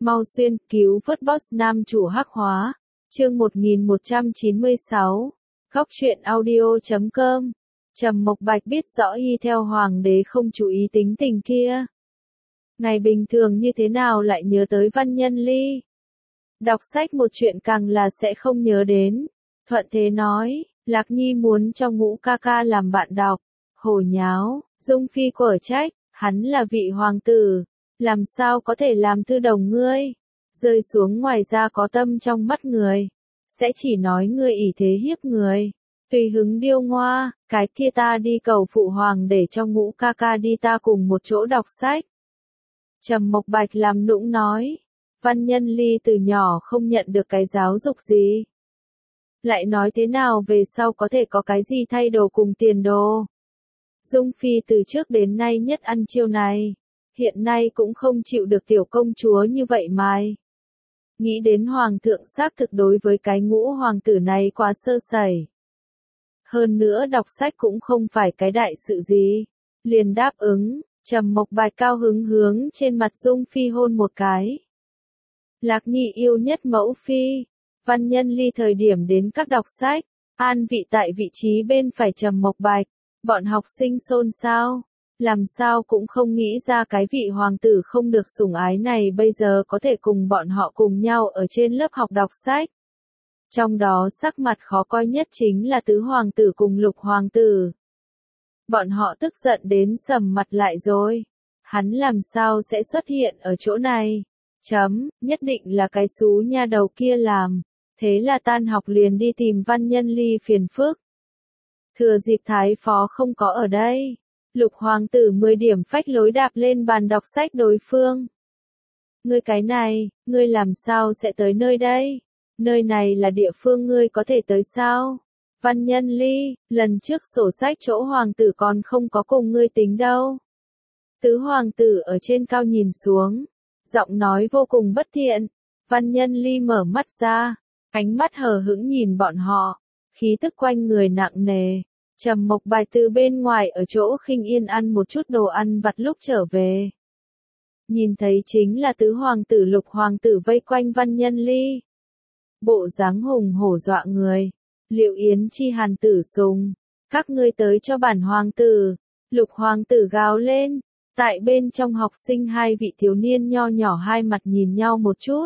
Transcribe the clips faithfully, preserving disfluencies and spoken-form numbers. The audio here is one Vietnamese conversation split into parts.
Mau xuyên, cứu vớt boss nam chủ hắc hóa. Chương một nghìn một trăm chín mươi sáu. Góc truyện audio chấm com. Trầm Mộc Bạch biết rõ y theo hoàng đế không chú ý tính tình kia. Ngày bình thường như thế nào lại nhớ tới Văn Nhân Ly. Đọc sách một chuyện càng là sẽ không nhớ đến. Thuận thế nói, Lạc Nhi muốn cho Ngũ ca ca làm bạn đọc. Hồ nháo, Dung Phi quở trách, hắn là vị hoàng tử. Làm sao có thể làm thư đồng ngươi? Rơi xuống ngoài ra có tâm trong mắt người. Sẽ chỉ nói ngươi ỷ thế hiếp người. Tùy hứng điêu ngoa, cái kia ta đi cầu phụ hoàng để cho Ngũ ca ca đi ta cùng một chỗ đọc sách. Trầm Mộc Bạch làm nũng nói. Văn Nhân Ly từ nhỏ không nhận được cái giáo dục gì. Lại nói thế nào về sau có thể có cái gì thay đồ cùng tiền đồ. Dung Phi từ trước đến nay nhất ăn chiêu này. Hiện nay cũng không chịu được tiểu công chúa như vậy mai. Nghĩ đến hoàng thượng xác thực đối với cái Ngũ hoàng tử này quá sơ sẩy. Hơn nữa đọc sách cũng không phải cái đại sự gì. Liền đáp ứng, Trầm Mộc Bạch cao hứng hướng trên mặt Dung Phi hôn một cái. Lạc Nhi yêu nhất mẫu phi. Văn Nhân Ly thời điểm đến các đọc sách, an vị tại vị trí bên phải Trầm Mộc Bạch. Bọn học sinh xôn xao. Làm sao cũng không nghĩ ra cái vị hoàng tử không được sủng ái này bây giờ có thể cùng bọn họ cùng nhau ở trên lớp học đọc sách. Trong đó sắc mặt khó coi nhất chính là tứ hoàng tử cùng lục hoàng tử. Bọn họ tức giận đến sầm mặt lại rồi. Hắn làm sao sẽ xuất hiện ở chỗ này? Chấm, nhất định là cái xú nha đầu kia làm. Thế là tan học liền đi tìm Văn Nhân Ly phiền phức. Thừa dịp thái phó không có ở đây. Lục hoàng tử mười điểm phách lối đạp lên bàn đọc sách đối phương. Ngươi cái này, ngươi làm sao sẽ tới nơi đây? Nơi này là địa phương ngươi có thể tới sao? Văn Nhân Ly, lần trước sổ sách chỗ hoàng tử còn không có cùng ngươi tính đâu. Tứ hoàng tử ở trên cao nhìn xuống. Giọng nói vô cùng bất thiện. Văn Nhân Ly mở mắt ra. Ánh mắt hờ hững nhìn bọn họ. Khí tức quanh người nặng nề. Trầm Mộc Bạch từ bên ngoài ở chỗ Khinh Yên ăn một chút đồ ăn vặt lúc trở về. Nhìn thấy chính là tứ hoàng tử lục hoàng tử vây quanh Văn Nhân Ly. Bộ dáng hùng hổ dọa người. Liệu Yến Chi Hàn Tử Sùng. Các ngươi tới cho bản hoàng tử. Lục hoàng tử gào lên. Tại bên trong học sinh hai vị thiếu niên nho nhỏ hai mặt nhìn nhau một chút.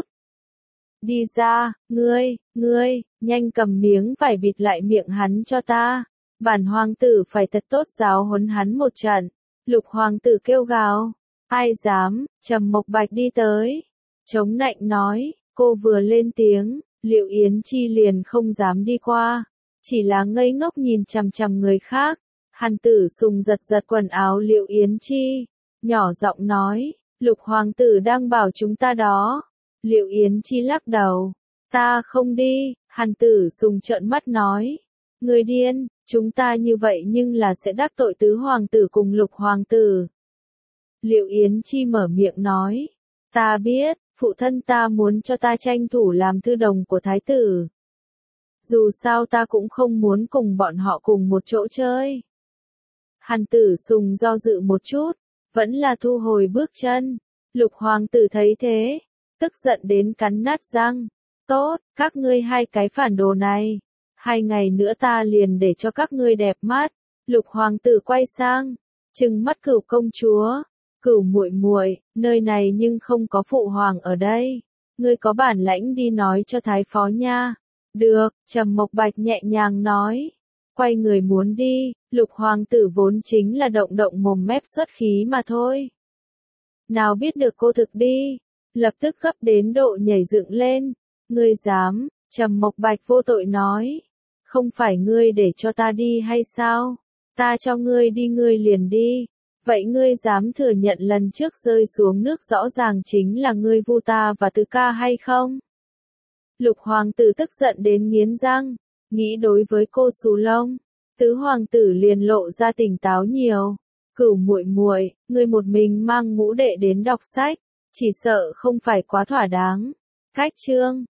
Đi ra, ngươi, ngươi, nhanh cầm miếng vải bịt lại miệng hắn cho ta. Bản hoàng tử phải thật tốt giáo huấn hắn một trận. Lục hoàng tử kêu gào. Ai dám? Trầm Mộc Bạch đi tới. Chống nạnh nói, cô vừa lên tiếng, Liệu Yến Chi liền không dám đi qua. Chỉ là ngây ngốc nhìn chằm chằm người khác. Hàn Tử Sùng giật giật quần áo Liệu Yến Chi. Nhỏ giọng nói, lục hoàng tử đang bảo chúng ta đó. Liệu Yến Chi lắc đầu. Ta không đi. Hàn Tử Sùng trợn mắt nói. Người điên, chúng ta như vậy nhưng là sẽ đắc tội tứ hoàng tử cùng lục hoàng tử. Liệu Yến Chi mở miệng nói. Ta biết, phụ thân ta muốn cho ta tranh thủ làm thư đồng của thái tử. Dù sao ta cũng không muốn cùng bọn họ cùng một chỗ chơi. Hàn Tử Sùng do dự một chút, vẫn là thu hồi bước chân. Lục hoàng tử thấy thế, tức giận đến cắn nát răng. Tốt, các ngươi hai cái phản đồ này. Hai ngày nữa ta liền để cho các ngươi đẹp mắt. Lục hoàng tử quay sang, trừng mắt Cửu công chúa. Cửu muội muội, nơi này nhưng không có phụ hoàng ở đây. Ngươi có bản lãnh đi nói cho thái phó nha. Được, Trầm Mộc Bạch nhẹ nhàng nói. Quay người muốn đi, lục hoàng tử vốn chính là động động mồm mép xuất khí mà thôi. Nào biết được cô thực đi. Lập tức gấp đến độ nhảy dựng lên. Ngươi dám, Trầm Mộc Bạch vô tội nói. Không phải ngươi để cho ta đi hay sao? Ta cho ngươi đi ngươi liền đi. Vậy ngươi dám thừa nhận lần trước rơi xuống nước rõ ràng chính là ngươi vu ta và tứ ca hay không? Lục hoàng tử tức giận đến nghiến răng. Nghĩ đối với cô xù lông. Tứ hoàng tử liền lộ ra tỉnh táo nhiều. Cửu muội muội, ngươi một mình mang ngũ đệ đến đọc sách. Chỉ sợ không phải quá thỏa đáng. Cách chương.